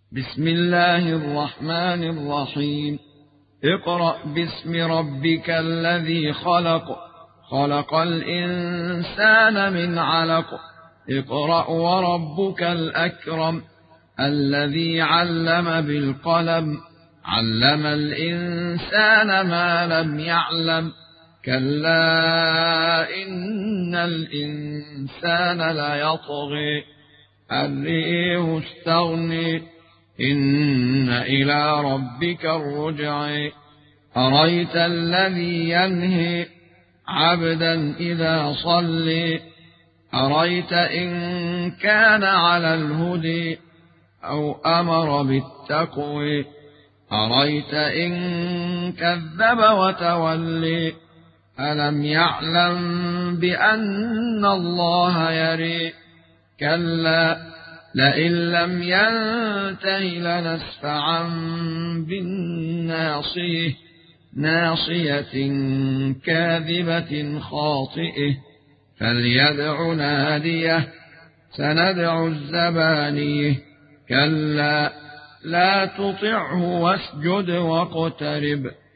بسم الله الرحمن الرحيم. اقرأ باسم ربك الذي خلق، خلق الإنسان من علق. اقرأ وربك الأكرم، الذي علم بالقلم، علم الإنسان ما لم يعلم. كلا إن الإنسان ليطغي أن رآه استغنى، إن إلى ربك الرجع. أرأيت الذي ينهي عبدا إذا صلى، أرأيت إن كان على الهدى أو أمر بالتقوى، أرأيت إن كذب وتولى. ألم يعلم بأن الله يرى، كلا لئن لم ينته لنسفعا بالناصية، ناصية كاذبة خاطئة. فليدع ناديه، سندع الزبانية. كلا لا تطعه واسجد واقترب.